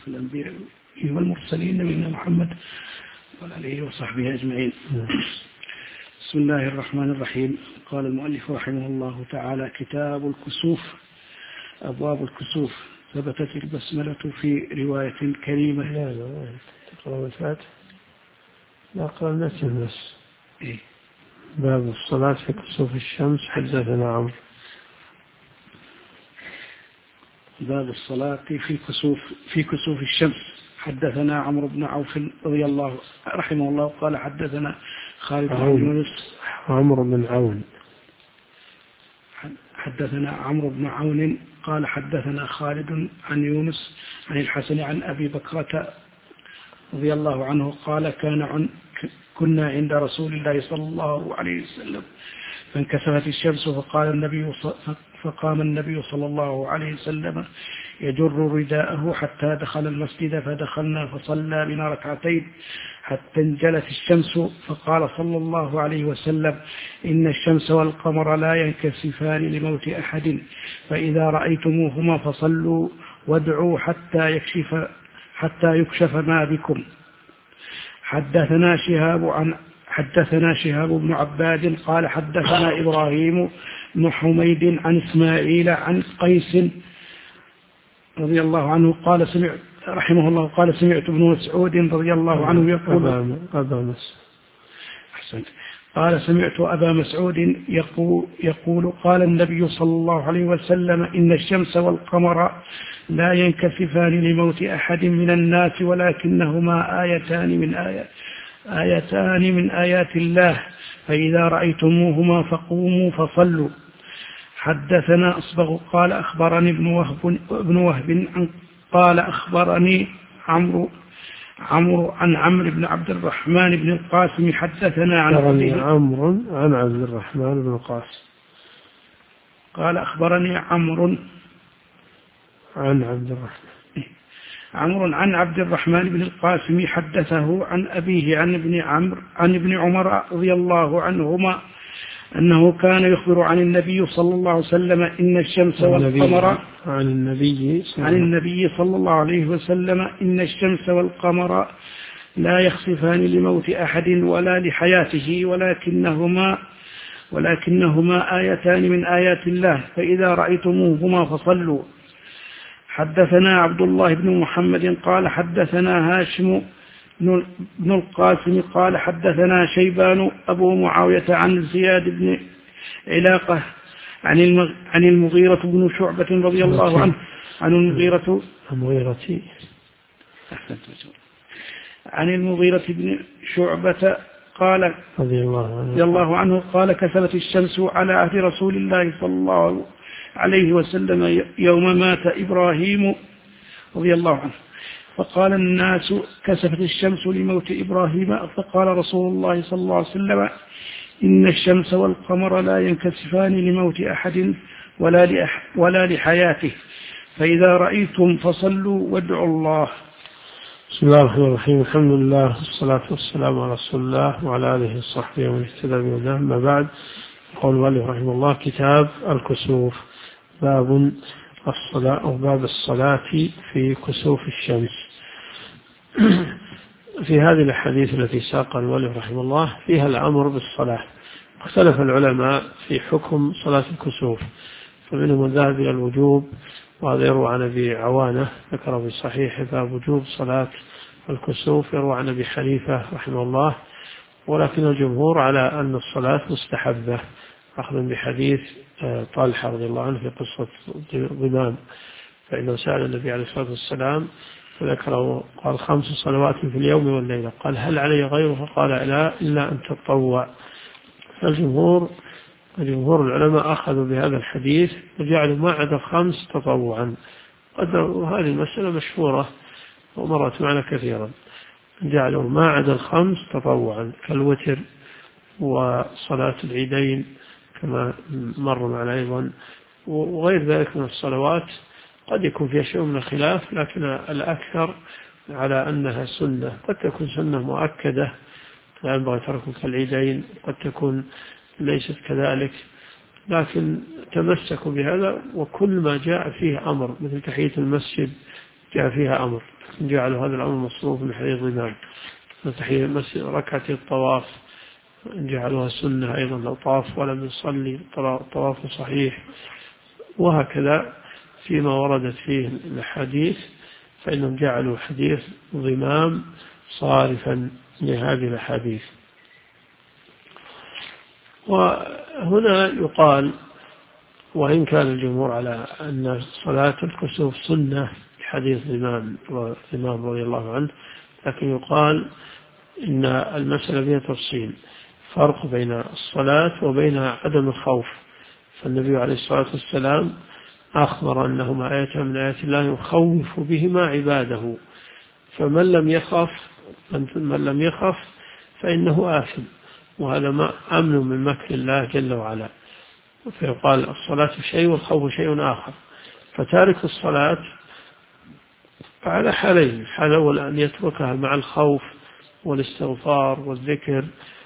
أشرف الأنبياء والمرسلين نبينا محمد وعلى آله وصحبه أجمعين. بسم الله الرحمن الرحيم. قال المؤلف رحمه الله تعالى: كتاب الكسوف. أبواب الكسوف. ثبتت البسملة في رواية كريمة. لا تقرأ الفاتحة. لا أقرأ المتن بس. باب الصلاة في كسوف الشمس. حدثنا عمرو. باب الصلاة في كسوف الشمس. حدثنا عمرو بن عوف رضي الله رحمه الله قال حدثنا خالد بن يونس. عمرو بن عون. حدثنا عمرو بن عون قال حدثنا خالد عن يونس عن الحسن عن أبي بكرة رضي الله عنه قال كنا عند رسول الله صلى الله عليه وسلم فانكسفت الشمس فقام النبي صلى الله عليه وسلم يجر رداءه حتى دخل المسجد، فدخلنا فصلى بنا ركعتين حتى انجلت الشمس، فقال صلى الله عليه وسلم: إن الشمس والقمر لا ينكسفان لموت أحد، فإذا رأيتموهما فصلوا وادعوا حتى يكشف ما بكم. حدثنا شهاب بن عباد قال حدثنا إبراهيم بن حميد عن إسماعيل عن قيس رضي الله عنه قال رحمه الله قال: سمعت ابن مسعود رضي الله عنه يقول قال: سمعت أبا مسعود يقول: قال النبي صلى الله عليه وسلم: إن الشمس والقمر لا ينكسفان لموت أحد من الناس، ولكنهما آيتان من آيات الله، فإذا رأيتموهما فقوموا فصلوا. حدثنا أصبغ قال أخبرني ابن وهب قال أخبرني عمرو عن عمرو بن عبد الرحمن بن القاسم حدثنا عن عمرو عن عبد الرحمن بن القاسم قال أخبرني عمرو عن عبد الرحمن بن القاسم حدثه عن أبيه عن ابن عمر رضي الله عنهما أنه كان يخبر عن النبي صلى الله عليه وسلم: إن الشمس والقمر عن النبي صلى الله عليه وسلم: إن الشمس والقمر لا يخسفان لموت أحد ولا لحياته، ولكنهما آيتان من آيات الله، فإذا رأيتموهما فصلوا. حدثنا عبد الله بن محمد قال حدثنا هاشم بن القاسم قال حدثنا شيبان أبو معاوية عن زياد بن علاقة عن المغيرة بن شعبة رضي الله عنه عن المغيرة بن شعبة قال رضي الله عنه قال: كسفت الشمس على عهد رسول الله صلى الله عليه وسلم يوم مات إبراهيم رضي الله عنه، فقال الناس: كسفت الشمس لموت إبراهيم، فقال رسول الله صلى الله عليه وسلم: إن الشمس والقمر لا ينكسفان لموت أحد ولا لحياته، فإذا رأيتم فصلوا وادعوا الله. بسم الله الرحمن الرحيم. الحمد لله والصلاة والسلام على رسول الله وعلى آله وصحبه ومن اهتدى بهداه. أما بعد، قال المؤلف رحمه الله: كتاب الكسوف. باب الصلاة في كسوف الشمس. في هذه الأحاديث التي ساقها المؤلف رحمه الله فيها الأمر بالصلاة. اختلف العلماء في حكم صلاة الكسوف، فمنهم من ذهب إلى الوجوب، وهذا يروى عن أبي عوانة ذكر في صحيح باب وجوب صلاة الكسوف، يروى عن أبي حنيفة رحمه الله، ولكن الجمهور على أن الصلاة مستحبة، أخذا بحديث طلحة رضي الله عنه في قصة ضمام، فإنه سأل النبي عليه الصلاة والسلام فذكره، قال: 5 صلوات في اليوم والليلة، قال: هل علي غيره؟ قال: لا، إلا أن تتطوع. فالجمهور العلماء أخذوا بهذا الحديث وجعلوا ما عدا 5 تطوعا. هذه المسألة مشهورة ومرت معنا كثيرا، جعلوا ما عدا 5 تطوعا كالوتر وصلاة العيدين كما مر معنا أيضا، وغير ذلك من الصلوات قد يكون فيها شيء من الخلاف، لكن الأكثر على أنها سنة. قد تكون سنة مؤكدة لا ينبغي تركها كالعيدين، قد تكون ليست كذلك، لكن تمسكوا بهذا. وكل ما جاء فيه أمر مثل تحية المسجد جاء فيها أمر، جعلوا هذا الأمر مصروف من حديث ضمان. ركعة الطواف جعلوها سنة أيضا، لو طاف ولم يصلي طواف صحيح. وهكذا فيما وردت فيه الحديث فإنهم جعلوا حديث ضمام صارفا لهذه الحديث. وهنا يقال وإن كان الجمهور على أن صلاة الكسوف سنة حديث ضمام رضي الله عنه، لكن يقال إن المسألة فيها تفصيل، فرق بين الصلاة وبين عدم الخوف. فالنبي عليه الصلاة والسلام أخبر أنهما آية من آيات الله يخوف بهما عباده، فمن لم يخف فإنه آثم، وهذا ما أمن من مكر الله جل وعلا. فيقال الصلاة شيء والخوف شيء آخر. فتارك الصلاة على حالين: حال أول أن يتركها مع الخوف والاستغفار والذكر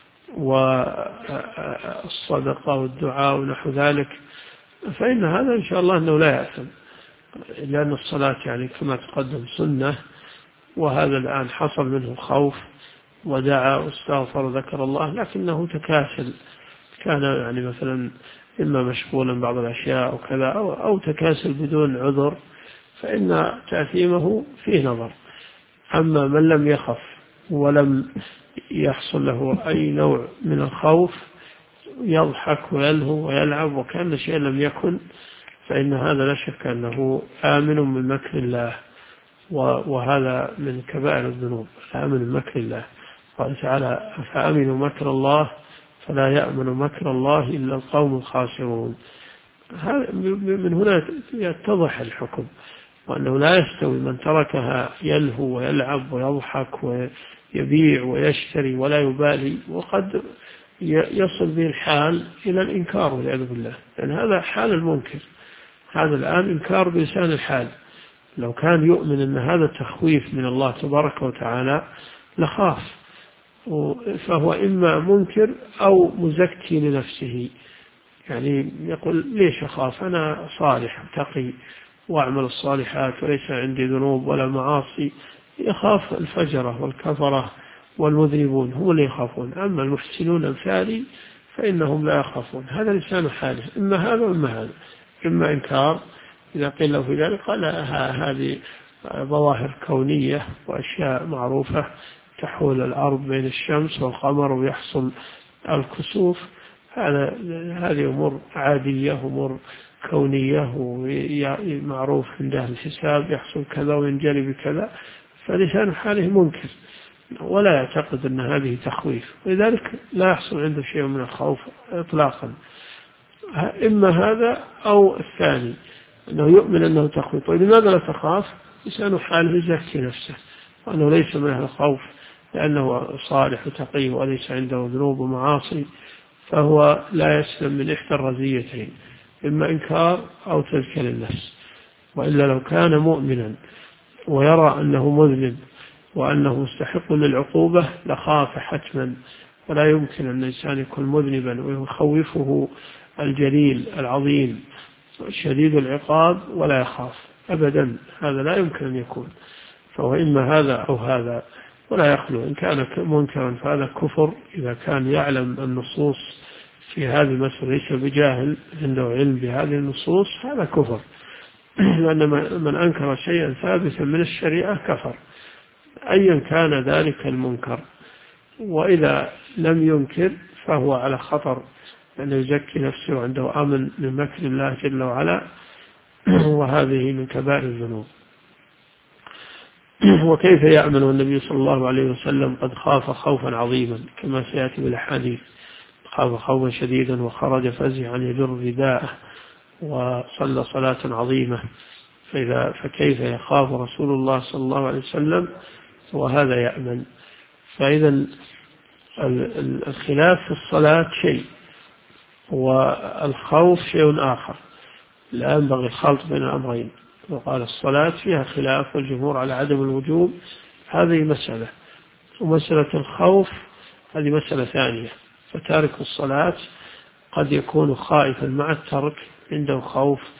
والصدقة والدعاء ونحو ذلك، فإن هذا إن شاء الله أنه لا يأثم، لأن الصلاة يعني كما تقدم سنة، وهذا الآن حصل منه خوف ودعا واستغفر وذكر الله، لكنه تكاسل، كان يعني مثلا إما مشغولا بعض الأشياء أو كذا أو تكاسل بدون عذر، فإن تأثيمه فيه نظر. أما من لم يخف ولم يحصل له أي نوع من الخوف، يضحك ويلهو ويلعب وكأن شيء لم يكن، فإن هذا لا شك أنه آمن من مكر الله، وهذا من كبائر الذنوب، آمن من مكر الله. قال تعالى: فآمنوا مكر الله فلا يأمن مكر الله إلا القوم الخاسرون. من هنا يتضح الحكم، وأنه لا يستوي من تركها يلهو ويلعب ويضحك ويبيع ويشتري ولا يبالي، وقد يصل به الحال إلى الإنكار والعياذ بالله، لأن هذا حال المنكر. هذا الآن إنكار بلسان الحال. لو كان يؤمن أن هذا تخويف من الله تبارك وتعالى لخاف، فهو إما منكر أو مزكي لنفسه، يعني يقول: ليش أخاف؟ أنا صالح تقي وأعمل الصالحات وليس عندي ذنوب ولا معاصي. يخاف الفجرة والكفرة والمذنبون هم اللي يخافون، أما المحسنون الفاري فإنهم لا يخافون. هذا لسان حاله، إما هذا وإما هذا، إما إنكار إذا قيل له في ذلك قال: هذه ظواهر كونية وأشياء معروفة، تحول الأرض بين الشمس والقمر ويحصل الكسوف، هذه أمور عادية، أمور كونية ومعروف عند أهل الحساب، يحصل كذا وينجلي بكذا. فلسان حاله منكر ولا يعتقد أن هذه تخويف، ولذلك لا يحصل عنده شيء من الخوف إطلاقا. إما هذا أو الثاني، أنه يؤمن أنه تخويف. ولماذا لا تخاف؟ لسان حاله يزكي نفسه وأنه ليس من أهل الخوف، لأنه صالح وتقي وليس عنده ذنوب ومعاصي، فهو لا يسلم من إحدى الرزيتين: إما إنكار أو تزكية للنفس. وإلا لو كان مؤمنا ويرى أنه مذنب وأنه مستحق للعقوبة لخاف حتما. ولا يمكن أن الإنسان يكون مذنبا ويخوفه الجليل العظيم شديد العقاب ولا يخاف أبدا، هذا لا يمكن أن يكون. فهو إما هذا أو هذا، ولا يخلو. إن كان منكرا فهذا كفر، إذا كان يعلم النصوص في هذه المسألة ليس بجاهل، عنده علم بهذه النصوص، هذا كفر. لأن من أنكر شيئا ثابتا من الشريعة كفر أيا كان ذلك المنكر. وإذا لم ينكر فهو على خطر أن يزكي نفسه عنده أمن من مكر الله جل وعلا، وهذه من كبائر الذنوب. وكيف يأمن النبي صلى الله عليه وسلم قد خاف خوفا عظيما كما سيأتي بالأحاديث، خاف خوفا شديدا وخرج فزعا يجر رداءه وصلى صلاة عظيمة، فكيف يخاف رسول الله صلى الله عليه وسلم وهذا يأمن؟ فإذا الخلاف في الصلاة شيء والخوف شيء آخر، لا ينبغي الخلط بين الأمرين. وقال الصلاة فيها خلاف والجمهور على عدم الوجوب، هذه مسألة، ومسألة الخوف هذه مسألة ثانية. فتارك الصلاة قد يكون خائفا مع الترك، عنده خوف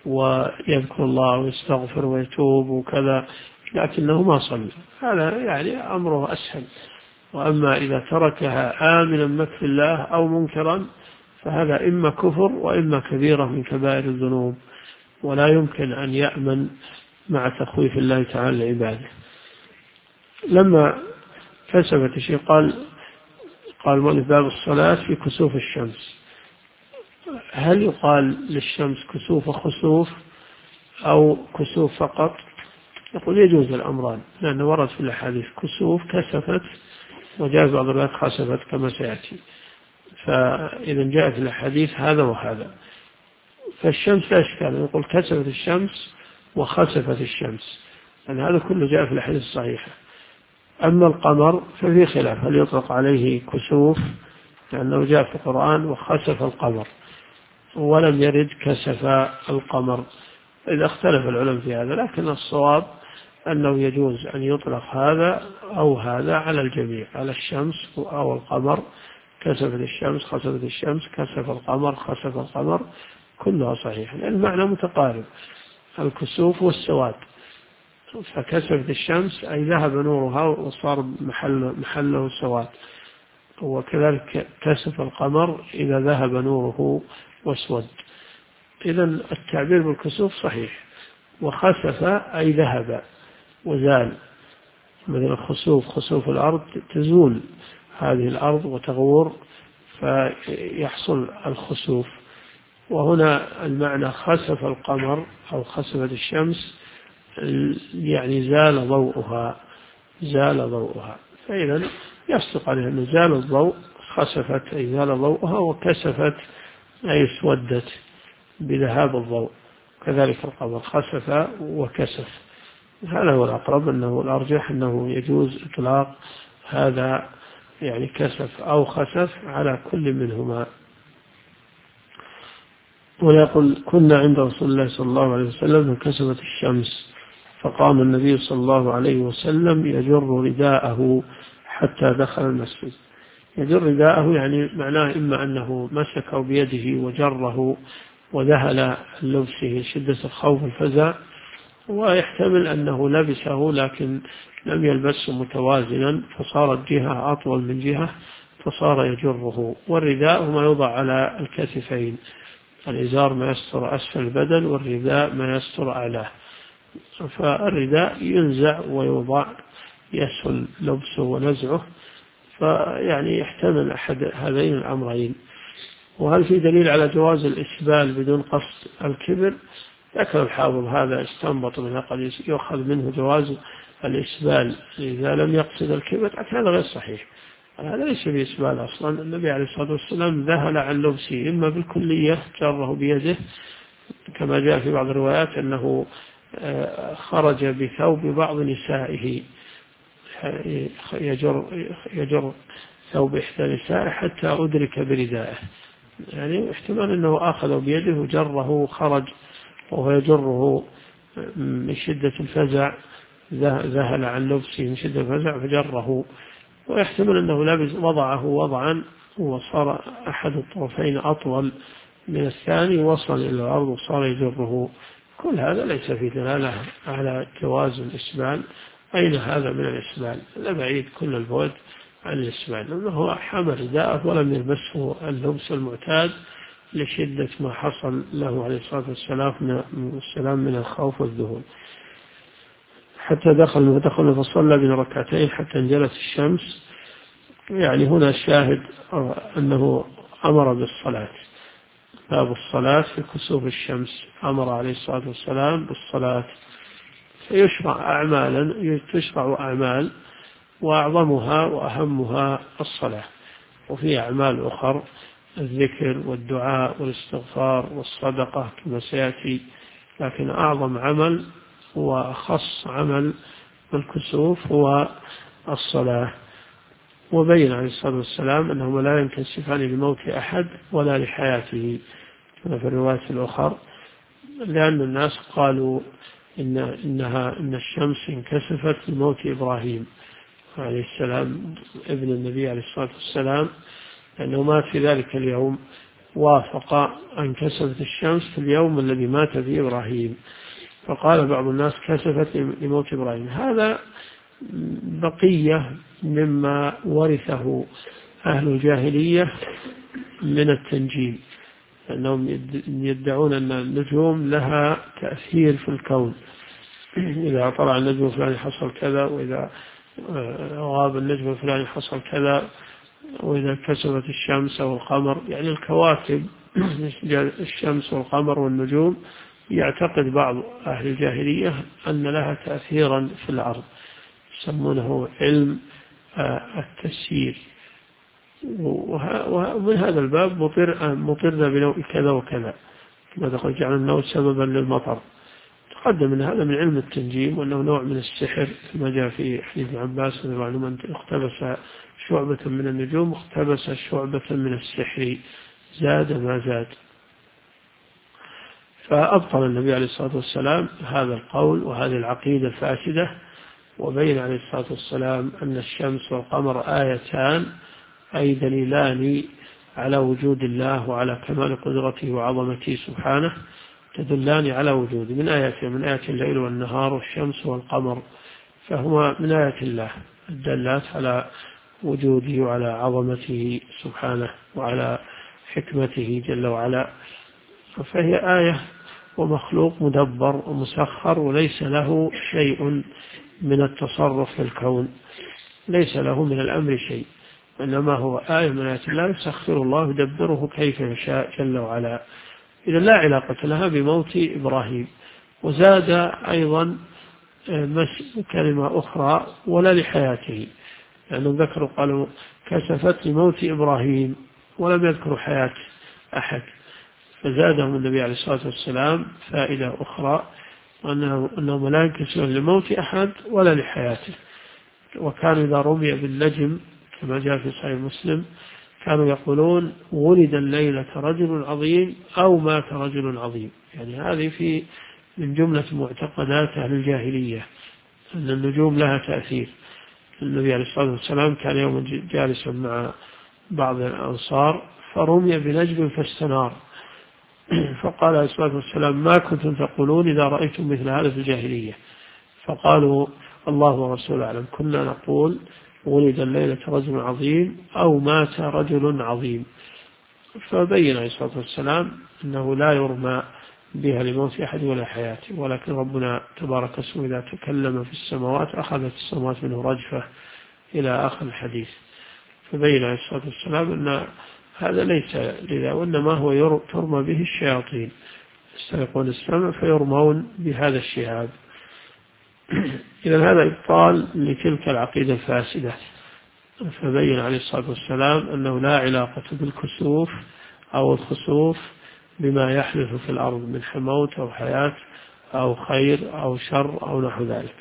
ويذكر الله ويستغفر ويتوب وكذا، لكنه ما صلى، هذا يعني أمره أسهل. وأما إذا تركها آمنا مكر الله أو منكرا فهذا إما كفر وإما كبيرة من كبائر الذنوب، ولا يمكن أن يأمن مع تخويف الله تعالى لعباده. لما كسفت الشيء قال مؤلف باب الصلاة في كسوف الشمس، هل يقال للشمس كسوف وخسوف أو كسوف فقط؟ يقول يجوز الأمران، لأنه ورد في الحديث كسوف كسفت، وجاء بعض الروايات خسفت كما سيأتي، فإذا جاء في الحديث هذا وهذا. فالشمس لا إشكال، يقول كسفت الشمس وخسفت الشمس، لأن هذا كله جاء في الحديث الصحيحة. أما القمر ففي خلاف، هل يطلق عليه كسوف لأنه جاء في القرآن وخسف القمر، ولم يرد كسف القمر، إذا اختلف العلم في هذا، لكن الصواب أنه يجوز أن يطلق هذا أو هذا على الجميع، على الشمس أو القمر. كسفت الشمس خسفت الشمس، كسف القمر خسف القمر، كلها صحيحة، لأن المعنى متقارب، الكسوف والسواد. فكسفت الشمس أي ذهب نورها وصار محله سواد، وكذلك كسف القمر إذا ذهب نوره واسود. إذن التعبير بالكسوف صحيح. وخسف أي ذهب وزال، مثل خسوف الأرض، تزول هذه الأرض وتغور فيحصل الخسوف. وهنا المعنى خسف القمر أو خسفت الشمس يعني زال ضوءها، فإذا يصدق عليه أنه زال الضوء، خسفت أي زال ضوءها، وكسفت أي اسودت بذهاب الضوء، كذلك القمر خسف وكسف. هذا هو الأقرب، أنه الأرجح أنه يجوز إطلاق هذا، يعني كسف أو خسف على كل منهما. ويقول كنا عند رسول الله صلى الله عليه وسلم فكسفت الشمس فقام النبي صلى الله عليه وسلم يجر رداءه حتى دخل المسجد. يجر رداءه يعني معناه إما أنه مسكه بيده وجره وذهل لبسه شدة الخوف والفزع، ويحتمل أنه لبسه لكن لم يلبسه متوازنا فصارت جهة أطول من جهة فصار يجره. والرداء ما يوضع على الكتفين، الإزار ما يستر أسفل البدن والرداء ما يستر أعلاه، فالرداء ينزع ويوضع، يسهل لبسه ونزعه، فيعني يحتمل أحد هذين الأمرين. وهل في دليل على جواز الإسبال بدون قصد الكبر؟ ذكر الحافظ هذا استنبط منه قد يؤخذ منه جواز الإسبال إذا لم يقصد الكبر، لكن هذا غير صحيح، هذا ليس بإسبال أصلا. النبي عليه الصلاة والسلام ذهل عن لبسه إما بالكلية جره بيده كما جاء في بعض الروايات أنه خرج بثوب بعض نسائه، يجر ثوب إحدى نسائه حتى أدرك بردائه، يعني احتمال أنه أخذ بيده وجره خرج وهو يجره من شدة الفزع، ذهل عن لبسه من شدة الفزع فجره، ويحتمل أنه وضعه وضعا وصار أحد الطرفين أطول من الثاني وصل إلى الأرض وصار يجره. كل هذا ليس في دلالة على جواز الإسبال. أين هذا من الإسبال؟ لا بعيد كل البعد عن الإسبال، لأنه حمل رداءه ولم يلبسه اللبس المعتاد لشدة ما حصل له عليه الصلاة والسلام من الخوف والذهول. حتى دخل فصلى بين ركعتين حتى انجلت الشمس، يعني هنا الشاهد أنه أمر بالصلاة، باب الصلاة في كسوف الشمس، أمر عليه الصلاة والسلام بالصلاة. تشرع أعمال وأعظمها وأهمها الصلاة، وفي أعمال أخرى الذكر والدعاء والاستغفار والصدقة كما سيأتي، لكن أعظم عمل وأخص عمل الكسوف هو الصلاة. وبين عليه الصلاة والسلام أنهما لا ينكسفان لموت أحد ولا لحياته كما في الرواية الأخرى، لأن الناس قالوا إن الشمس انكسفت لموت إبراهيم عليه السلام ابن النبي عليه الصلاة والسلام، لأنه مات في ذلك اليوم وافق أن كسفت الشمس في اليوم الذي مات فيه إبراهيم، فقال بعض الناس كسفت لموت إبراهيم. هذا بقية مما ورثه أهل الجاهلية من التنجيم، أنهم يدعون أن النجوم لها تأثير في الكون، إذا طلع النجم الفلاني حصل كذا، وإذا غاب النجم الفلاني حصل كذا، وإذا كسفت الشمس أو القمر، يعني الكواكب الشمس والقمر والنجوم يعتقد بعض أهل الجاهلية أن لها تأثيرا في الأرض، يسمونه علم التسيير. ومن هذا الباب مطرنا بنوع كذا وكذا، كما تقول جعل النوم سببا للمطر. تقدم من هذا من علم التنجيم، وأنه نوع من السحر كما جاء في حديث ابن عباس رضي الله عنه: من اقتبس شعبة من النجوم اقتبس شعبة من السحر زاد ما زاد. فأبطل النبي عليه الصلاة والسلام هذا القول وهذه العقيدة الفاسدة، وبين عليه الصلاة والسلام أن الشمس والقمر آيتان، أي دليلان على وجود الله وعلى كمال قدرته وعظمته سبحانه، تدلان على وجوده. من آيات الليل والنهار والشمس والقمر، فهما من آيات الله الدلات على وجوده وعلى عظمته سبحانه وعلى حكمته جل وعلا. فهي آية ومخلوق مدبر ومسخر، وليس له شيء من التصرف في الكون، ليس له من الأمر شيء، إنما هو آية من آيات الله يسخر الله يدبره كيف يشاء جل وعلا. إذا لا علاقة لها بموت إبراهيم. وزاد أيضا كلمة أخرى: ولا لحياته، لأنهم ذكروا قالوا كسفت لموت إبراهيم ولم يذكروا حياة أحد، فزادهم النبي عليه الصلاة والسلام فائدة أخرى، أنهم لا ينكسرون لموت أحد ولا لحياته. وكانوا إذا رمي بالنجم كما جاء في صحيح مسلم كانوا يقولون: ولد الليلة رجل عظيم أو مات رجل عظيم. يعني هذه من جملة معتقدات أهل الجاهلية أن النجوم لها تأثير. النبي عليه الصلاة والسلام كان يوم جالسا مع بعض الأنصار فرمي بنجم فاستنار، فقال عليه الصلاة والسلام: ما كنتم تقولون إذا رأيتم مثل هذا في الجاهلية؟ فقالوا: الله ورسوله أعلم، كنا نقول ولد الليلة رجل عظيم أو مات رجل عظيم. فبين عليه الصلاة والسلام أنه لا يرمى بها لموت أحد ولا حياته، ولكن ربنا تبارك اسمه إذا تكلم في السماوات أخذت السماوات منه رجفة إلى آخر الحديث. فبين عليه الصلاة والسلام أن هذا ليس لذا، وإنما هو ترمى به الشياطين، يسترقون السمع فيرمون بهذا الشهاب. إذا هذا إبطال لتلك العقيدة الفاسدة. فبين عليه الصلاة والسلام أنه لا علاقة بالكسوف أو الخسوف بما يحدث في الأرض من موت أو حياة أو خير أو شر أو نحو ذلك.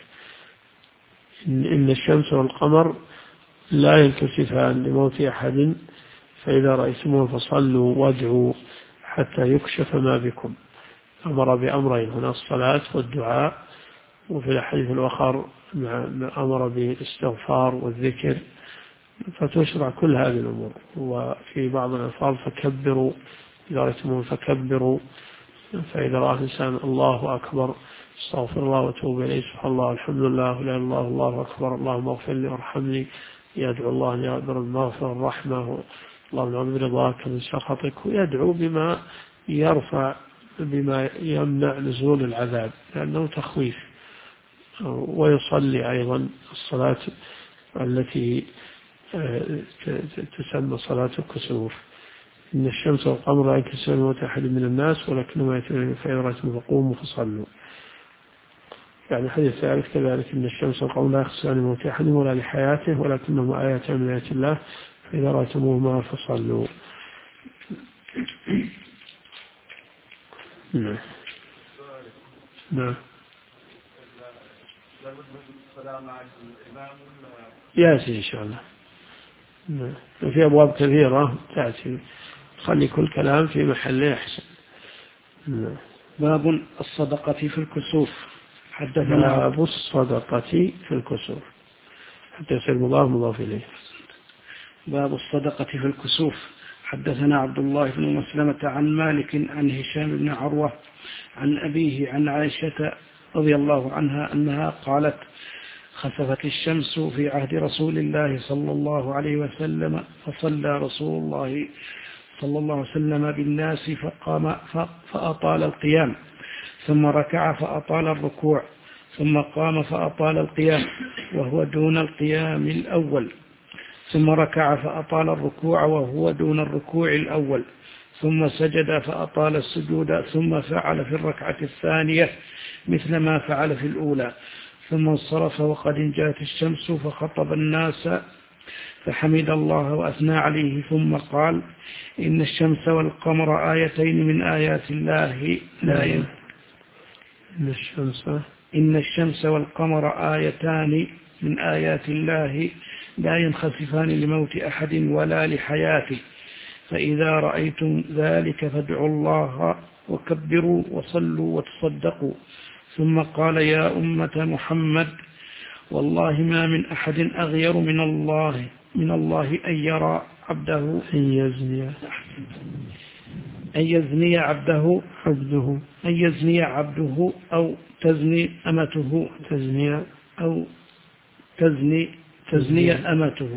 إن الشمس والقمر لا ينكسفان لموت أحد، فإذا رأيتموه فصلوا وادعوا حتى يكشف ما بكم. أمر بأمرين هنا: الصلاة والدعاء، وفي الحديث الآخر أمر بالاستغفار والذكر، فتشرع كل هذه الأمور. وفي بعض الألفاظ: فكبروا، إذا رأيتموه فكبروا، فإذا رأى الإنسان الله أكبر، استغفر الله وتوب إليه، سبحان الله الحمد لله لا إله إلا الله الله أكبر، اللهم اغفر لي وارحمني، يدعو الله أن يقدر المغفرة والرحمة، اللهم نعوذ برضاك من سخطك، ويدعو بما يرفع بما يمنع نزول العذاب لأنه تخويف. ويصلي أيضا الصلاة التي تسمى صلاة الكسوف: إن الشمس والقمر لا ينكسفان لموت أحد من الناس ولكنما يأتون فإذا رأيتم فقوموا فصلوا. يعني حديث ثالث كذلك: إن الشمس والقمر لا ينكسفان لموت أحد ولا لحياته ولكنهما آيتان من آيات الله فإذا رأيتموهما فصلوا. نعم. يأتي إن شاء الله. في أبواب كثيرة تأتي، خلي كل كلام في محله أحسن. باب الصدقة في الكسوف. حدثنا باب الصدقة في الكسوف حتى يصير مضاف إليه. باب الصدقة في الكسوف. حدثنا عبد الله بن مسلمة عن مالك عن هشام بن عروة عن أبيه عن عائشة رضي الله عنها أنها قالت خسفت الشمس في عهد رسول الله صلى الله عليه وسلم فصلى رسول الله صلى الله عليه وسلم بالناس فقام فأطال القيام ثم ركع فأطال الركوع ثم قام فأطال القيام وهو دون القيام الأول ثم ركع فأطال الركوع وهو دون الركوع الأول ثم سجد فأطال السجود ثم فعل في الركعة الثانية مثل ما فعل في الأولى ثم انصرف وقد انجلت الشمس فخطب الناس فحمد الله وأثنى عليه ثم قال إن الشمس والقمر آيتين من آيات الله إن الشمس والقمر آيتان من آيات الله لا ينخسفان لموت أحد ولا لحياته فإذا رأيتم ذلك فادعوا الله وكبروا وصلوا وتصدقوا ثم قال يا أمة محمد والله ما من أحد أغير من الله أن يرى عبده أن يزني عبده أو تزني أمته أو تزني أمته.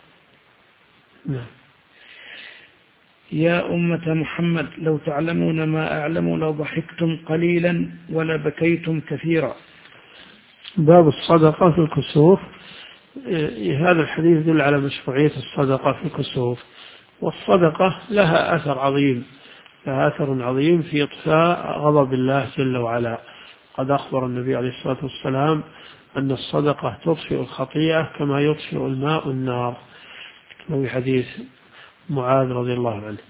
يا أمة محمد لو تعلمون ما أعلم لضحكتم قليلا ولبكيتم كثيرا. باب الصدقة في الكسوف. هذا الحديث يدل على مشروعية الصدقة في الكسوف، والصدقة لها أثر عظيم في إطفاء غضب الله جل وعلا. قد أخبر النبي عليه الصلاة والسلام أن الصدقة تطفئ الخطيئة كما يطفئ الماء النار، في حديث معاذ رضي الله عنه.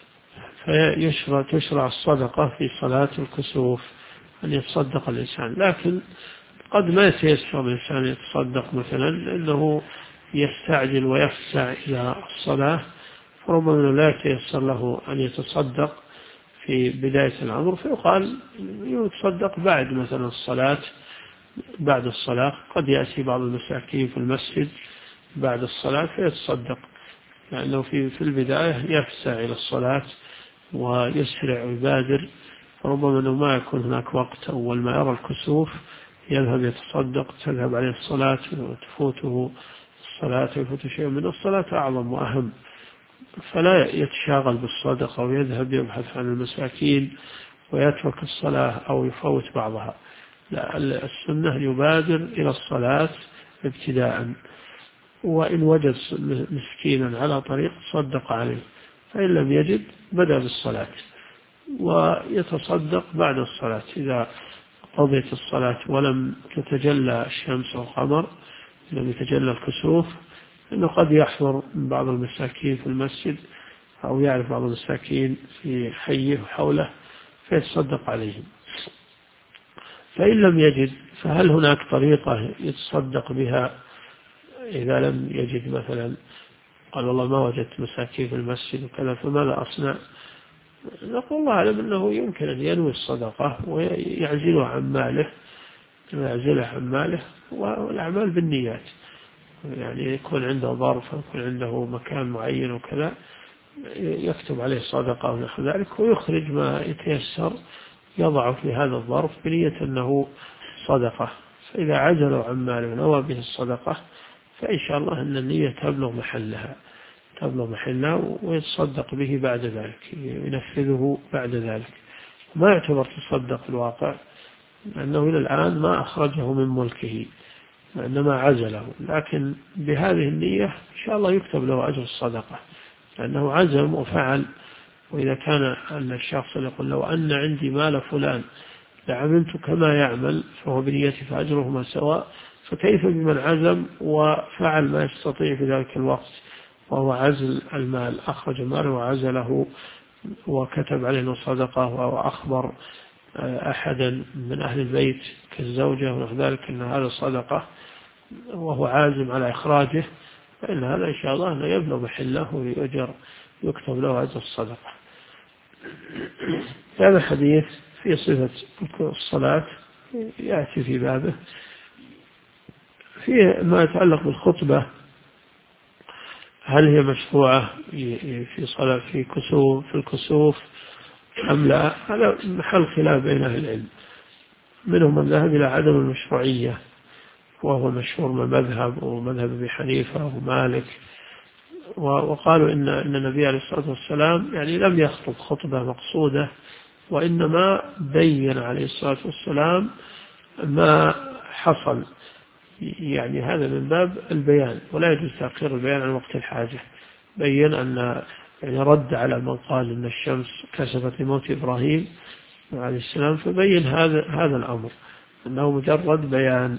تشرع الصدقة في صلاة الكسوف أن يتصدق الإنسان، لكن قد ما يتيسر الإنسان يتصدق مثلا لأنه يستعجل ويفزع إلى الصلاة، فربما لا يتيسر له أن يتصدق في بداية الأمر، فيقال يتصدق بعد مثلا بعد الصلاة. قد يأتي بعض المساكين في المسجد بعد الصلاة فيتصدق، لأنه في البداية يفزع إلى الصلاة ويسرع ويبادر، فربما أنه ما يكون هناك وقت أول ما يرى الكسوف يذهب يتصدق، تذهب عليه الصلاة وتفوته الصلاة ويفوت شيء من الصلاة أعظم وأهم، فلا يتشاغل بالصدقة ويذهب يبحث عن المساكين ويترك الصلاة أو يفوت بعضها. لا، السنة يبادر إلى الصلاة ابتداء، وإن وجد مسكينا على طريق صدق عليه، فإن لم يجد بدأ بالصلاة ويتصدق بعد الصلاة. إذا قضيت الصلاة ولم تتجلى الشمس والقمر، لم يتجلى الكسوف، إنه قد يحضر بعض المساكين في المسجد أو يعرف بعض المساكين في حيه وحوله فيتصدق عليهم. فإن لم يجد فهل هناك طريقة يتصدق بها إذا لم يجد؟ مثلا قال والله ما وجدت مساكين في المسجد وكذا فماذا أصنع؟ نقول الله أعلم أنه يمكن أن ينوي الصدقة ويعزله عن ماله، والأعمال بالنيات، يعني يكون عنده ظرف يكون عنده مكان معين وكذا يكتب عليه صدقة ونحو ذلك، ويخرج ما يتيسر يضعه في هذا الظرف بنية أنه صدقة. فإذا عزلوا عن ماله ونوى به الصدقة فإن شاء الله أن النية تبلغ محلها ويتصدق به بعد ذلك، ينفذه بعد ذلك. ما يعتبر تصدق في الواقع، لأنه إلى الآن ما أخرجه من ملكه وإنما عزله، لكن بهذه النية إن شاء الله يكتب له أجر الصدقة، لأنه عزم وفعل. وإذا كان أن الشخص يقول لو أن عندي مال فلان لعملت كما يعمل فهو بنيته فأجرهما سواء، فكيف بمن عزم وفعل ما يستطيع في ذلك الوقت وهو عزل المال، أخرج ماله وعزله وكتب عليه الصدقة وأخبر أحدا من أهل البيت كالزوجة ونحو ذلك أن هذا صدقة وهو عازم على إخراجه، فإن هذا إن شاء الله يبلغ محله ويؤجر يكتب له أجر الصدقة. هذا الحديث في صفة الصلاة يأتي في بابه. في ما يتعلق بالخطبة هل هي مشروعة في صلاة في الكسوف أم لا؟ هذا محل خلاف بين أهل العلم. منهم من ذهب إلى عدم المشروعية، وهو مشهور من مذهب ومذهب أبي حنيفة ومالك، وقالوا إن النبي عليه الصلاة والسلام يعني لم يخطب خطبة مقصودة، وإنما بين عليه الصلاة والسلام ما حصل، يعني هذا من باب البيان، ولا يجوز تأخير البيان عن وقت الحاجة. بين أن يعني رد على من قال إن الشمس كسفت لموت إبراهيم عليه السلام، فبين هذا الأمر أنه مجرد بيان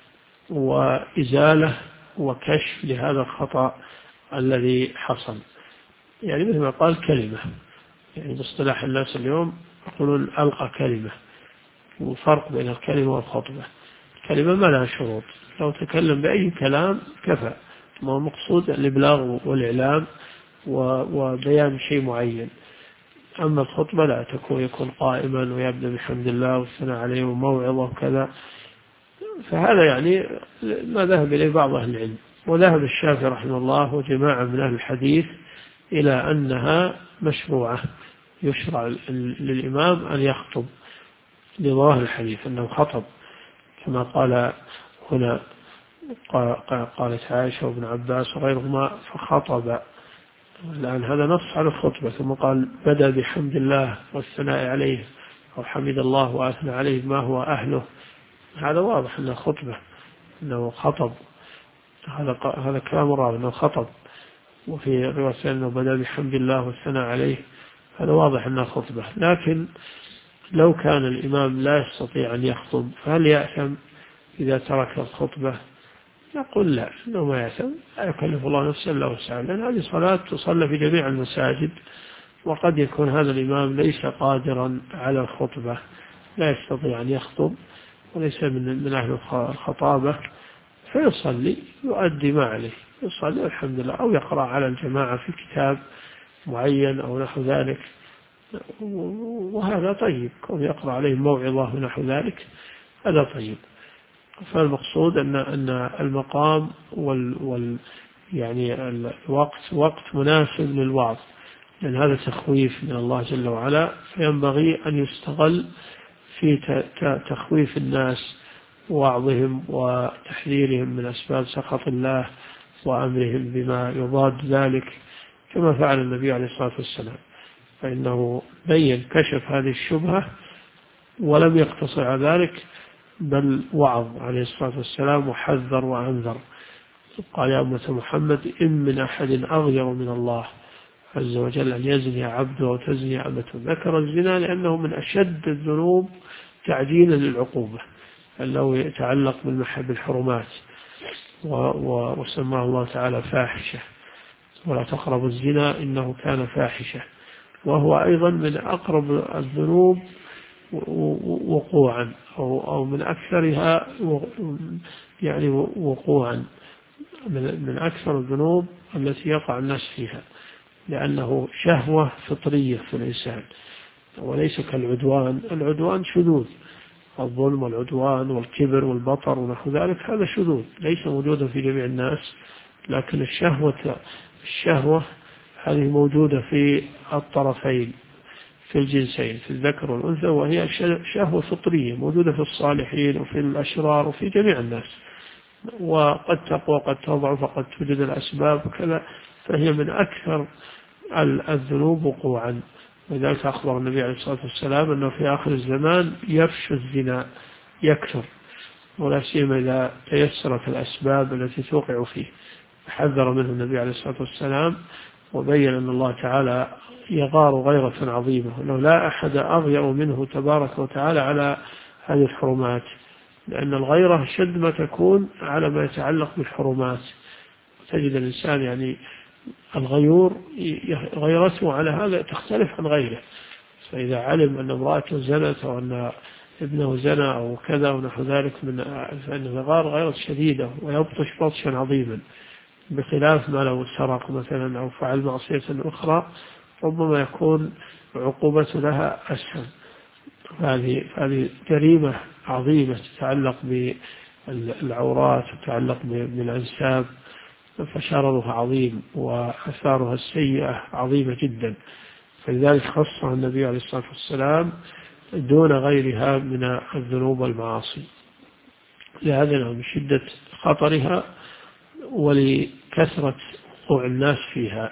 وإزالة وكشف لهذا الخطأ الذي حصل. يعني مثل ما قال كلمة، يعني باصطلاح الناس اليوم يقولون ألقى كلمة، وفرق بين الكلمة والخطبة. الكلمة ما لها شروط، لو تكلم بأي كلام كفى، ما هو مقصود الإبلاغ والإعلام وبيان شيء معين. أما الخطبة لا يكون قائما ويبدأ بحمد الله والثناء عليه وموعظة وكذا. فهذا يعني ما ذهب إليه بعض أهل العلم، وذهب الشافعي رحمه الله وجماعة من أهل الحديث إلى أنها مشروعة، يشرع للإمام أن يخطب لظاهر الحديث أنه خطب، كما قال هنا قالت عائشة وابن عباس وغيرهما فخطب. الآن هذا نص على الخطبة، ثم قال بدأ بحمد الله والثناء عليه، أو حمد الله وأثنى عليه ما هو أهله. هذا واضح أنه خطبة، أنه خطب، هذا كلام الراوي أنه خطب. وفي رواية أنه بدأ بحمد الله والثناء عليه، هذا واضح أنه خطبة. لكن لو كان الإمام لا يستطيع أن يخطب فهل يأثم إذا ترك الخطبة؟ نقول لا، إنه ما يأثم، لا يكلف الله نفسا إلا وسعها، لأن هذه صلاة تصلى في جميع المساجد، وقد يكون هذا الإمام ليس قادرا على الخطبة، لا يستطيع أن يخطب وليس من أهل الخطابة، فيصلي يؤدي ما عليه، يصلي والحمد لله، أو يقرأ على الجماعة في كتاب معين أو نحو ذلك، وهذا طيب، كون يقرأ عليه موعظة ونحو ذلك هذا طيب. فالمقصود أن المقام يعني الوقت وقت مناسب للوعظ، لأن هذا تخويف من الله جل وعلا، فينبغي أن يستغل في تخويف الناس ووعظهم وتحذيرهم من أسباب سخط الله وأمرهم بما يضاد ذلك، كما فعل النبي عليه الصلاة والسلام، فإنه بين كشف هذه الشبهة ولم يقتصر على ذلك، بل وعظ عليه الصلاة والسلام وحذر وأنذر. قال يا أمة محمد إن من أحد أغير من الله عز وجل أن يزني عبده أو تزني عبته. ذكر الزنا لأنه من أشد الذنوب تعجيلا للعقوبة، أنه يتعلق بالحرمات، وسماه الله تعالى فاحشة، ولا تقربوا الزنا إنه كان فاحشة، وهو أيضا من أقرب الذنوب وقوعا، أو من أكثرها يعني وقوعا، من أكثر الذنوب التي يقع الناس فيها، لأنه شهوة فطرية في الإنسان، وليس كالعدوان. العدوان شذوذ، الظلم والعدوان والكبر والبطر ونحو ذلك هذا شذوذ ليس موجودا في جميع الناس، لكن الشهوة هذه موجودة في الطرفين، في الجنسين، في الذكر والأنثى، وهي شهوة فطرية موجودة في الصالحين وفي الأشرار وفي جميع الناس، وقد تقوى قد تضعف وقد توجد الأسباب وكذا، فهي من أكثر الذنوب وقوعا. لذلك أخبر النبي عليه الصلاة والسلام أنه في آخر الزمان يفشو الزنا، يكثر، ولا سيما إذا تيسرت الأسباب التي توقع فيه. حذر منه النبي عليه الصلاة والسلام، وبين أن الله تعالى يغار غيرة عظيمة، أنه لا أحد أغير منه تبارك وتعالى على هذه الحرمات، لأن الغيرة شد ما تكون على ما يتعلق بالحرمات. تجد الإنسان يعني الغيور غيرته على هذا تختلف عن غيره، فإذا علم أن امرأته زنت أو أن ابنه زنى أو كذا ونحو ذلك فإنه يغار غيرة شديدة ويبطش بطشا عظيما، بخلاف ما لو سرق مثلا أو فعل معصية أخرى ربما يكون عقوبة لها أسهل. هذه جريمة عظيمة تتعلق بالعورات، تتعلق بالأنساب، فشررها عظيم وأثارها السيئة عظيمة جدا. فلذلك خصها النبي عليه الصلاة والسلام دون غيرها من الذنوب والمعاصي، لهذا من شدة خطرها ولكثرة وقوع الناس فيها.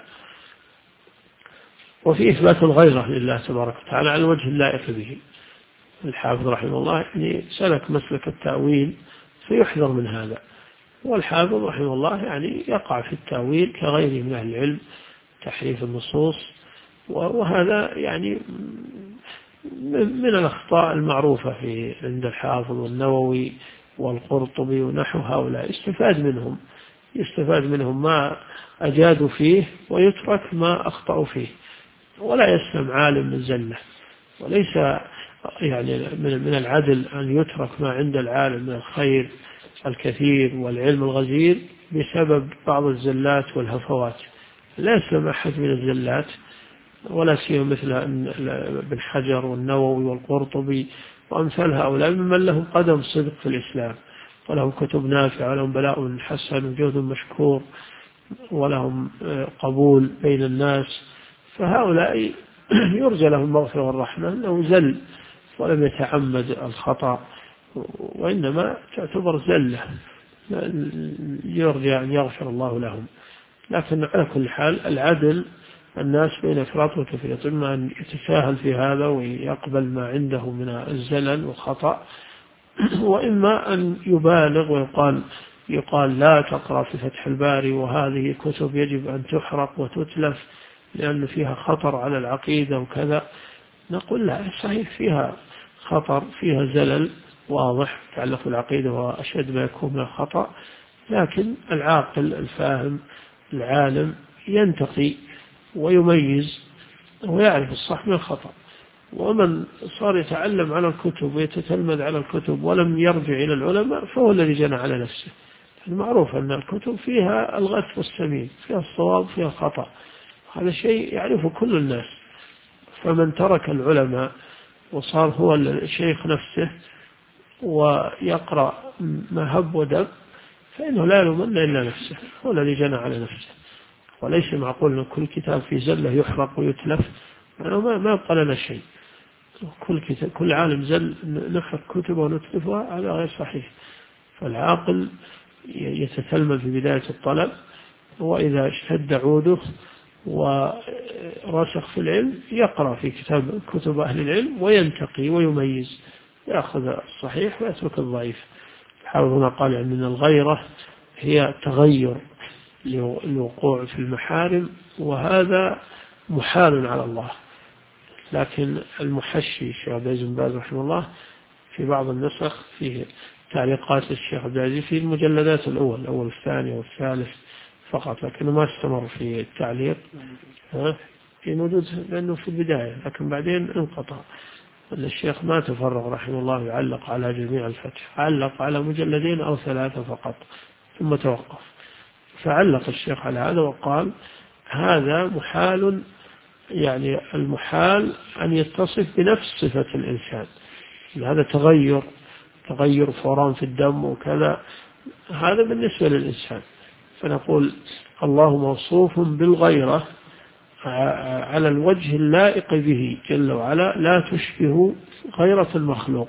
وفي إثبات الغيرة لله تبارك وتعالى على الوجه اللائق به. الحافظ رحمه الله يعني سلك مسلك التأويل فيحذر من هذا، والحافظ رحمه الله يعني يقع في التأويل كغيره من أهل العلم، تحريف النصوص، وهذا يعني من الأخطاء المعروفة عند الحافظ والنووي والقرطبي ونحو هؤلاء. يستفاد منهم ما أجادوا فيه ويترك ما أخطأوا فيه، ولا يسلم عالم من زلة. وليس يعني من العدل أن يترك ما عند العالم من الخير الكثير والعلم الغزير بسبب بعض الزلات والهفوات. لا يسلم أحد من الزلات، ولا سيما مثل ابن حجر والنووي والقرطبي وأمثال هؤلاء ممن لهم قدم صدق في الإسلام، ولهم كتب نافعة، ولهم بلاء حسن وجهد مشكور، ولهم قبول بين الناس. فهؤلاء يرجى لهم المغفرة والرحمة، أنه زل ولم يتعمد الخطأ، وإنما تعتبر زلة يرجى أن يغفر الله لهم. لكن على كل حال العدل الناس بين إفراط وتفريط، إما أن يتساهل في هذا ويقبل ما عنده من الزلل والخطأ، وإما أن يبالغ ويقال لا تقرأ في فتح الباري، وهذه كتب يجب أن تحرق وتتلف لأن فيها خطر على العقيدة وكذا. نقول لا، صحيح فيها خطر، فيها زلل واضح يتعلق بالعقيدة وأشد ما يكون من الخطأ، لكن العاقل الفاهم العالم ينتقي ويميز ويعرف الصح من الخطأ. ومن صار يتعلم على الكتب ويتتلمذ على الكتب ولم يرجع إلى العلماء فهو الذي جنى على نفسه. المعروف أن الكتب فيها الغث والسمين، فيها الصواب فيها الخطأ، هذا شيء يعرفه كل الناس. فمن ترك العلماء وصار هو الشيخ نفسه ويقرأ ما هب ودب فإنه لا يلومن إلا نفسه، هو الذي جنى على نفسه. وليس معقول أن كل كتاب في زلة يحرق ويتلف، ما يبقى لنا شيء. كل عالم زل نحرق كتبه ونتلفها، هذا غير صحيح. فالعاقل يتتلمذ في بداية الطلب، وإذا اشتد عوده ورسخ في العلم يقرأ في كتب أهل العلم وينتقي ويميز، يأخذ الصحيح ويترك الضعيف. حافظنا قال أن من الغيرة هي تغير الوقوع في المحارم، وهذا محال على الله. لكن المحشي الشيخ عبد العزيز بن باز رحمه الله في بعض النسخ فيه تعليقات الشيخ عبد العزيز في المجلدات الأول والثاني والثالث فقط، لكنه ما استمر في التعليق في موجود لأنه في البداية، لكن بعدين انقطع. الشيخ ما تفرغ رحمه الله يعلق على جميع الفتح، علق على مجلدين أو 3 فقط ثم توقف. فعلق الشيخ على هذا وقال هذا محال، يعني المحال أن يتصف بنفس صفة الإنسان، هذا تغير فوران في الدم وكذا، هذا بالنسبة للإنسان. فنقول الله موصوف بالغيرة على الوجه اللائق به جل وعلا، لا تشبه غيرة المخلوق.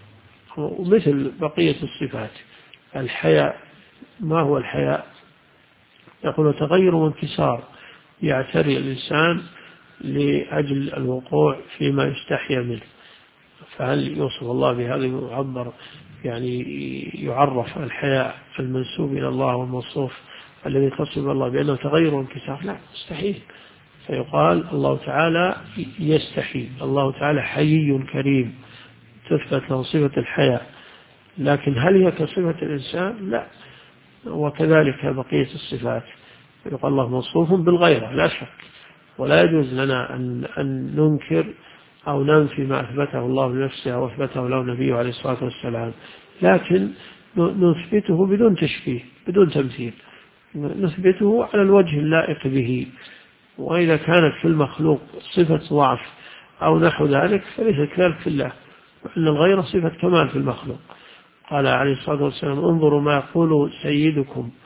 ومثل بقية الصفات الحياء، ما هو الحياء؟ يقول تغير وانكسار يعتري الإنسان لأجل الوقوع فيما يستحيا منه. فهل يوصف الله بهذا يعني يعرف الحياء المنسوب إلى الله والموصوف الذي تصف الله بأنه تغير وانكسار؟ لا، مستحيل. فيقال الله تعالى يستحي، الله تعالى حيي كريم، تثبت له صفة الحياء، لكن هل هي كصفة الإنسان؟ لا. وكذلك بقية الصفات يقال الله موصوف بالغيرة لا شك، ولا يجوز لنا أن ننكر أو ننفي ما أثبته الله لنفسه أو أثبته له نبيه عليه الصلاة والسلام، لكن نثبته بدون تشبيه بدون تمثيل، نثبته على الوجه اللائق به. وإذا كانت في المخلوق صفة ضعف أو نحو ذلك فليس كذلك في الله، وأن الغير صفة كمال في المخلوق. قال عليه الصلاة والسلام انظروا ما يقول سيدكم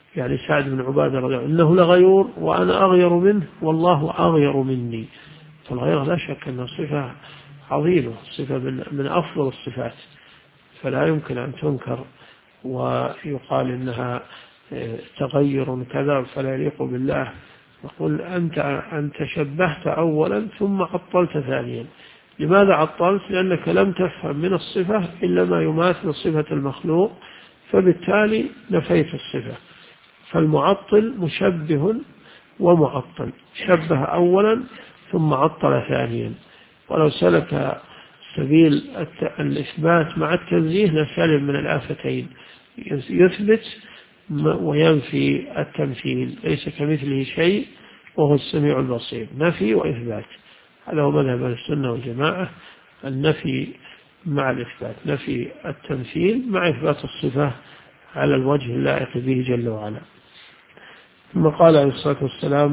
يعني سعد بن عبادة رضي الله عنه إنه لغيور وأنا أغير منه والله أغير مني. فالغيرة لا شك أنها صفة عظيمة، صفة من أفضل الصفات، فلا يمكن أن تنكر ويقال إنها تغير كذا فلا يليق بالله. يقول أنت شبهت أولا ثم عطلت ثانيا. لماذا عطلت؟ لأنك لم تفهم من الصفة إلا ما يماثل صفة المخلوق، فبالتالي نفيت الصفة. فالمعطل مشبه ومعطل، شبه أولا ثم عطل ثانيا. ولو سلك سبيل الإثبات مع التنزيه لسلم من الآفتين، يثبت وينفي التمثيل، ليس كمثله شيء وهو السميع البصير، نفي وإثبات. هذا هو مذهب السنة والجماعة، النفي مع الإثبات، نفي التمثيل مع إثبات الصفة على الوجه اللائق به جل وعلا. ثم قال عليه الصلاة والسلام: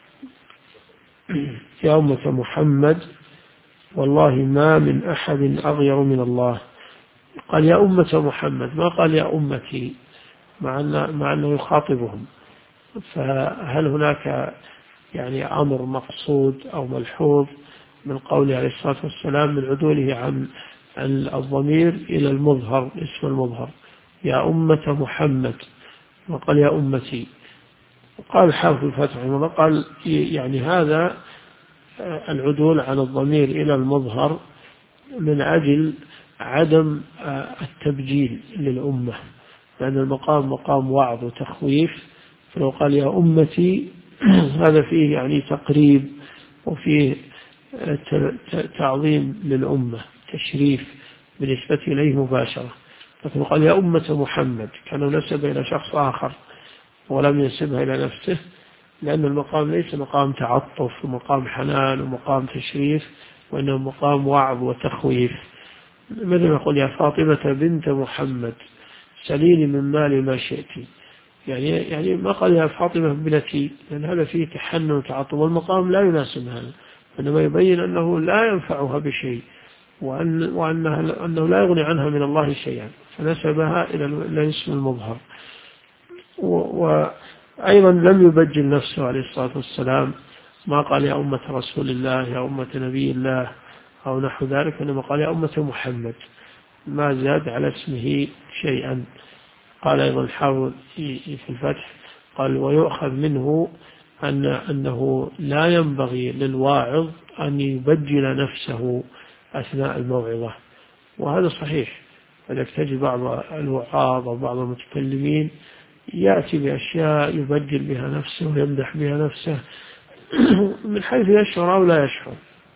يا أمة محمد والله ما من أحد أغير من الله. قال يا أمة محمد، ما قال يا أمتي، مع أنه يخاطبهم. فهل هناك يعني أمر مقصود أو ملحوظ من قوله عليه الصلاة والسلام من عدوله عن الضمير إلى المظهر، اسم المظهر، يا أمة محمد، وقال يا أمتي. قال حافظ الفتح رحمه الله قال يعني هذا العدول عن الضمير إلى المظهر من أجل عدم التبجيل للأمة، لأن المقام مقام وعظ وتخويف. فلو قال يا أمتي هذا فيه يعني تقريب وفيه تعظيم للأمة، تشريف بالنسبة إليه مباشرة. لكن قال يا أمة محمد كان نسب إلى شخص آخر ولم ينسبها إلى نفسه، لأن المقام ليس مقام تعطف ومقام حنان ومقام تشريف، وإنه مقام وعظ وتخويف. مثل ما يقول يا فاطمة بنت محمد سليني من مالي ما شئت، يعني ما قال يا فاطمة ابنتي، لأن هذا فيه تحنن وتعطف، والمقام لا يناسب هذا، إنما يبين أنه لا ينفعها بشيء، وأنه لا يغني عنها من الله شيئا، فنسبها إلى اسم المظهر. وأيضا لم يبجل نفسه عليه الصلاة والسلام، ما قال يا أمة رسول الله يا أمة نبي الله أو نحو ذلك، إنما قال يا أمة محمد، ما زاد على اسمه شيئا. قال أيضا الحافظ في الفتح قال ويؤخذ منه أنه لا ينبغي للواعظ أن يبجل نفسه أثناء الموعظة، وهذا صحيح. فلك تجد بعض الوعاظ وبعض المتكلمين يأتي بأشياء يبجل بها نفسه ويمدح بها نفسه من حيث يشعر أو لا يشعر.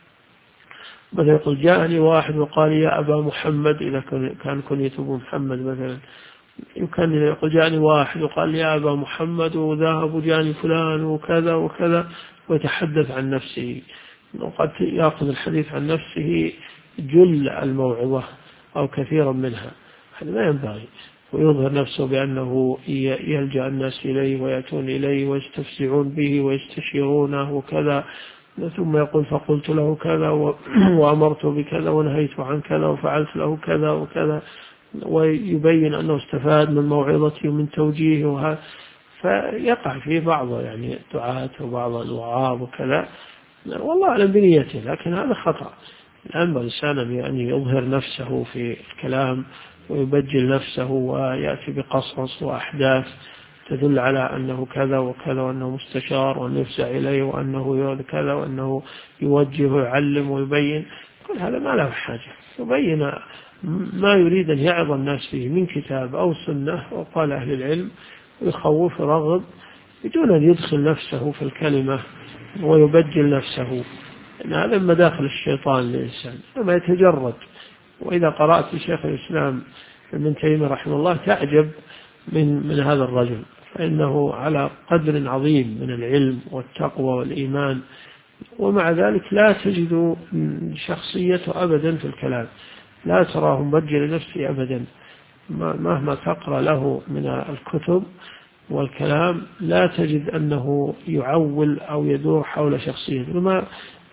مثلا يقول جاءني واحد وقال يا أبا محمد، إذا كان كنيته محمد مثلا، يمكن يقول جاءني واحد وقال يا أبا محمد وذهب جاني فلان وكذا وكذا، ويتحدث عن نفسه، وقد يأخذ الحديث عن نفسه جل الموعظة أو كثيرا منها. هذا ما ينبغي، ويظهر نفسه بأنه يلجأ الناس إليه ويأتون إليه ويستفزعون به ويستشيرونه وكذا، ثم يقول فقلت له كذا وأمرت بكذا ونهيت عن كذا وفعلت له كذا وكذا، ويبين أنه استفاد من موعظته ومن توجيهه. فيقع فيه بعض يعني الدعاة وبعض الوعاظ وكذا، والله أعلم بنيته، لكن هذا خطأ. الآن الإنسان أن يظهر نفسه في الكلام ويبجل نفسه ويأتي بقصص وأحداث تدل على أنه كذا وكذا، وأنه مستشار وأنه يفزع إليه وأنه كذا وأنه يوجه ويعلم ويبين، كل هذا ما له حاجة. يبين ما يريد أن يعظ الناس فيه من كتاب أو سنة وقال أهل العلم، ويخوف رغب بدون أن يدخل نفسه في الكلمة ويبجل نفسه، إن هذا مداخل الشيطان للإنسان لما يتجرد. وإذا قرأت شيخ الإسلام ابن تيمية رحمه الله تعجب من هذا الرجل، فإنه على قدر عظيم من العلم والتقوى والإيمان، ومع ذلك لا تجد شخصيته أبدا في الكلام، لا تراه مبجل نفسه أبدا. مهما تقرأ له من الكتب والكلام لا تجد أنه يعول أو يدور حول شخصيته، وما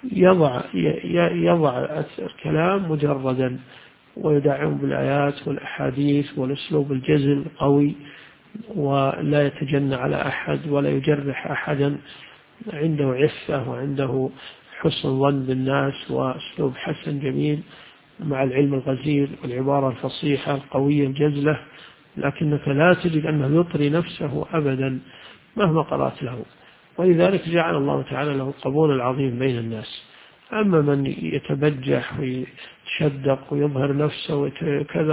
يضع الكلام مجردا ويدعم بالآيات والأحاديث والأسلوب الجزل القوي، ولا يتجنى على أحد ولا يجرح أحدا، عنده عفة وعنده حسن ظن بالناس وأسلوب حسن جميل مع العلم الغزير والعبارة الفصيحة القوية الجزلة، لكنك لا تجد أنه يطري نفسه أبدا مهما قرأت له. ولذلك جعل الله تعالى له القبول العظيم بين الناس. أما من يتبجح ويشدق ويظهر نفسه وكذا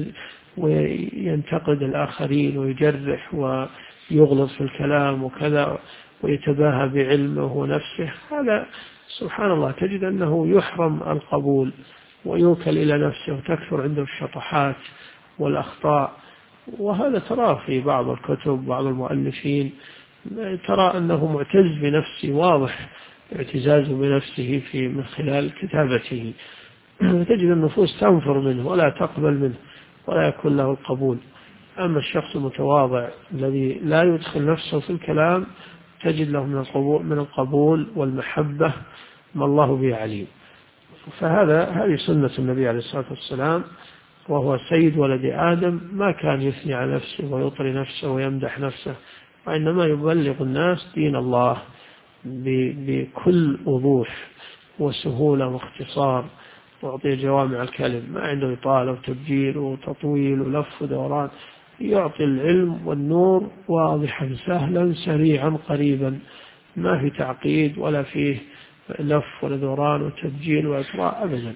وينتقد الآخرين ويجرح ويغلط في الكلام وكذا ويتباهى بعلمه ونفسه، هذا سبحان الله تجد أنه يحرم القبول ويوكل إلى نفسه وتكثر عنده الشطحات والأخطاء. وهذا ترى في بعض الكتب بعض المؤلفين، ترى أنه معتز بنفسه، واضح اعتزازه بنفسه من خلال كتابته، تجد النفوس تنفر منه ولا تقبل منه ولا يكون له القبول. أما الشخص المتواضع الذي لا يدخل نفسه في الكلام تجد له من القبول والمحبة ما الله به عليم. هذه سنة النبي عليه الصلاة والسلام، وهو سيد ولد آدم، ما كان يثني على نفسه ويطري نفسه ويمدح نفسه، وإنما يبلغ الناس دين الله بكل وضوح وسهولة واختصار، ويعطي جوامع الكلم، ما عنده إطالة وتبجيل وتطويل ولف ودوران، يعطي العلم والنور واضحا سهلا سريعا قريبا، ما في تعقيد ولا فيه لف ولا دوران وتبجيل وإطراء أبدا.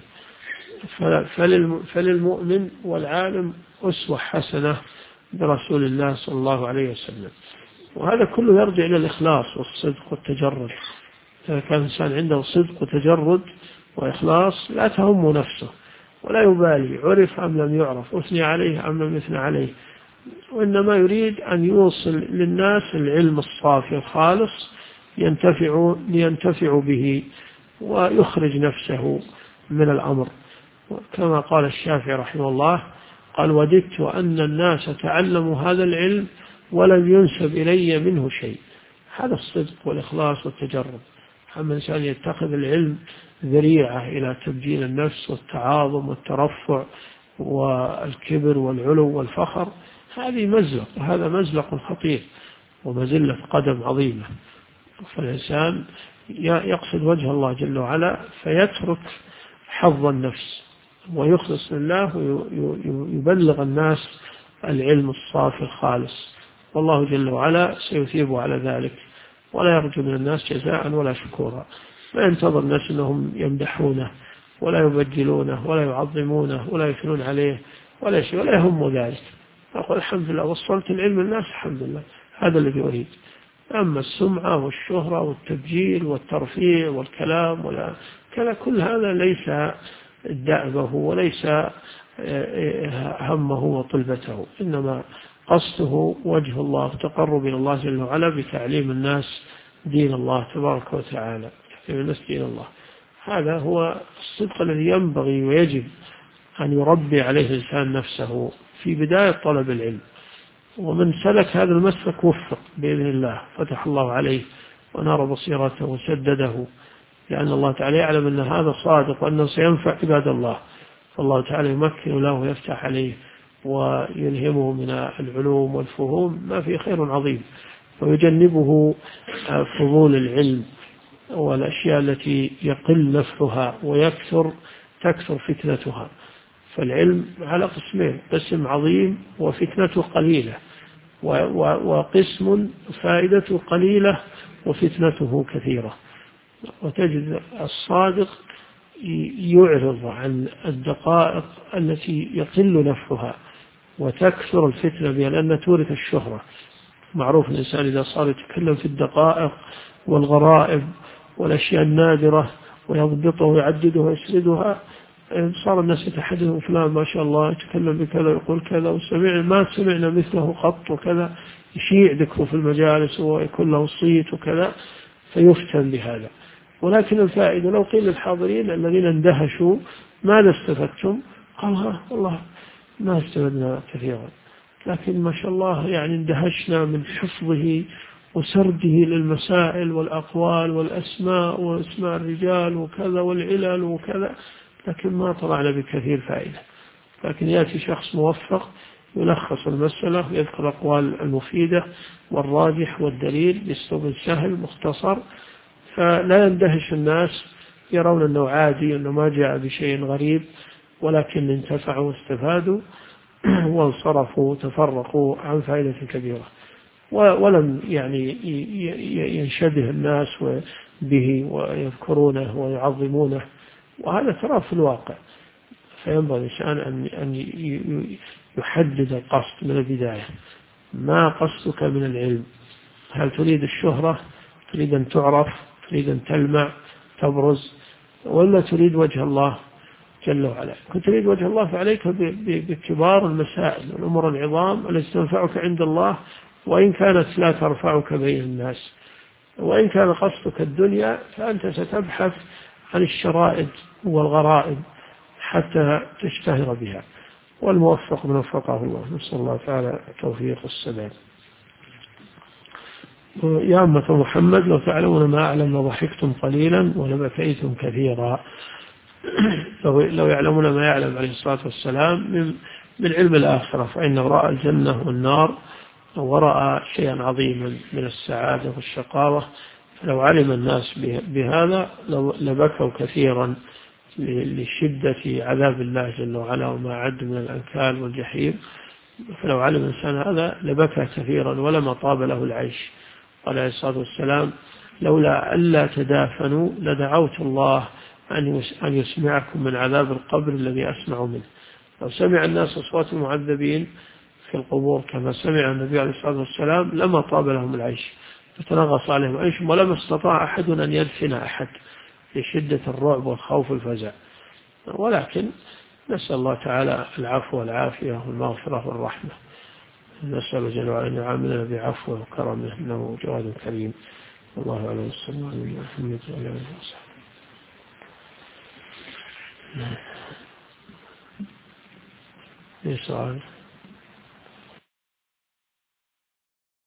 فللمؤمن والعالم أسوة حسنة برسول الله صلى الله عليه وسلم. وهذا كله يرجع إلى الإخلاص والصدق والتجرد. إذا كان الإنسان عنده صدق وتجرد وإخلاص لا تهم نفسه ولا يبالي عرف أم لم يعرف، أثني عليه أم لم يثنى عليه، وإنما يريد أن يوصل للناس العلم الصافي الخالص لينتفعوا به ويخرج نفسه من الأمر. كما قال الشافعي رحمه الله، قال: وددت أن الناس تعلموا هذا العلم ولم ينسب إلي منه شيء. هذا الصدق والإخلاص والتجرد. أما الإنسان يتخذ العلم ذريعة إلى تبجيل النفس والتعاظم والترفع والكبر والعلو والفخر، هذه مزلق، وهذا مزلق خطير ومزلة قدم عظيمة. فالإنسان يقصد وجه الله جل وعلا فيترك حظ النفس ويخلص لله ويبلغ الناس العلم الصافي الخالص، والله جل وعلا سيثيبه على ذلك، ولا يرجو من الناس جزاء ولا شكورا. ما ينتظر الناس أنهم يمدحونه ولا يبجلونه ولا يعظمونه ولا يثنون عليه ولا شيء، ولا يهم ذلك. أقول الحمد لله وصلت العلم الناس، الحمد لله، هذا الذي أريد. أما السمعة والشهرة والتبجيل والترفيع والكلام ولا كذا، كل هذا ليس دأبه وليس همه وطلبته، إنما قصده وجه الله، تقرب إلى الله جل وعلا بتعليم الناس دين الله تبارك وتعالى، تعليم الناس دين الله. هذا هو الصدق الذي ينبغي ويجب أن يربي عليه الإنسان نفسه في بداية طلب العلم. ومن سلك هذا المسلك وفق بإذن الله، فتح الله عليه ونار بصيرته وسدده، لأن الله تعالى يعلم أن هذا صادق وأنه سينفع عباد الله، فالله تعالى يمكن له ويفتح عليه ويلهمه من العلوم والفهوم ما فيه خير عظيم، ويجنبه فضول العلم والأشياء التي يقل نفعها تكثر فتنتها. فالعلم على قسمين: قسم عظيم وفتنته قليلة، وقسم فائدته قليلة وفتنته كثيرة. وتجد الصادق يعرض عن الدقائق التي يقل نفعها وتكثر الفتنة بها، لأنها تورث الشهرة. معروف الإنسان إذا صار يتكلم في الدقائق والغرائب والأشياء النادرة ويضبطها ويعددها ويسردها، صار الناس يتحدثون: فلان ما شاء الله يتكلم بكذا ويقول كذا ما سمعنا مثله قط وكذا، يشيع ذكره في المجالس ويكون له صيت وكذا، فيفتن بهذا. ولكن الفائدة لو قيل للحاضرين الذين اندهشوا: ماذا استفدتم؟ قال: والله ما استفدنا كثيرا، لكن ما شاء الله يعني اندهشنا من حفظه وسرده للمسائل والأقوال والأسماء واسماء الرجال وكذا والعلل وكذا، لكن ما طلعنا بكثير فائدة. لكن يأتي شخص موفق يلخص المسألة ويذكر الأقوال المفيدة والراجح والدليل بأسلوب سهل مختصر، فلا يندهش الناس يرون أنه عادي، أنه ما جاء بشيء غريب، ولكن انتفعوا واستفادوا وانصرفوا تفرقوا عن فائدة كبيرة، ولم يعني ينشبه الناس به ويذكرونه ويعظمونه، وهذا ترى في الواقع. فينبغي الإنسان أن يحدد القصد من البداية. ما قصدك من العلم؟ هل تريد الشهرة، تريد أن تعرف، تريد أن تلمع تبرز، ولا تريد وجه الله جل وعلا؟ كنت تريد وجه الله فعليك بكبار المسائل والأمور العظام التي تنفعك عند الله، وإن كانت لا ترفعك بين الناس. وإن كان قصدك الدنيا فأنت ستبحث عن الشرائد والغرائب حتى تشتهر بها. والموفق من وفقه الله، نسأل الله تعالى التوفيق والسداد. يا أمة محمد لو تعلمون ما أعلم لضحكتم قليلا ولبكيتم كثيرا. لو يعلمون ما يعلم عليه الصلاة والسلام من علم الآخرة، فإنه رأى الجنة والنار ورأى شيئا عظيما من السعادة والشقاوة. فلو علم الناس بهذا لبكوا كثيرا لشدة عذاب الله جل وعلا وما أعد من الأنكال والجحيم. فلو علم الإنسان هذا لبكى كثيرا ولما طاب له العيش. قال عليه الصلاة والسلام لولا ألا تدافنوا لدعوت الله أن يسمعكم من عذاب القبر الذي أسمع منه. لو سمع الناس أصوات المعذبين في القبور كما سمع النبي عليه الصلاة والسلام لما طاب لهم العيش، فتنغص عليهم عيشهم، ولما استطاع أحد أن يدفن أحد لشدة الرعب والخوف والفزع. ولكن نسأل الله تعالى العفو والعافية والمغفرة والرحمة. نسأل جل وعلا أن يعاملنا بعفوه وكرمه إنه جواد كريم. الله عليه وسلم على محمد وعلى آله وصحبه. إيه سؤال؟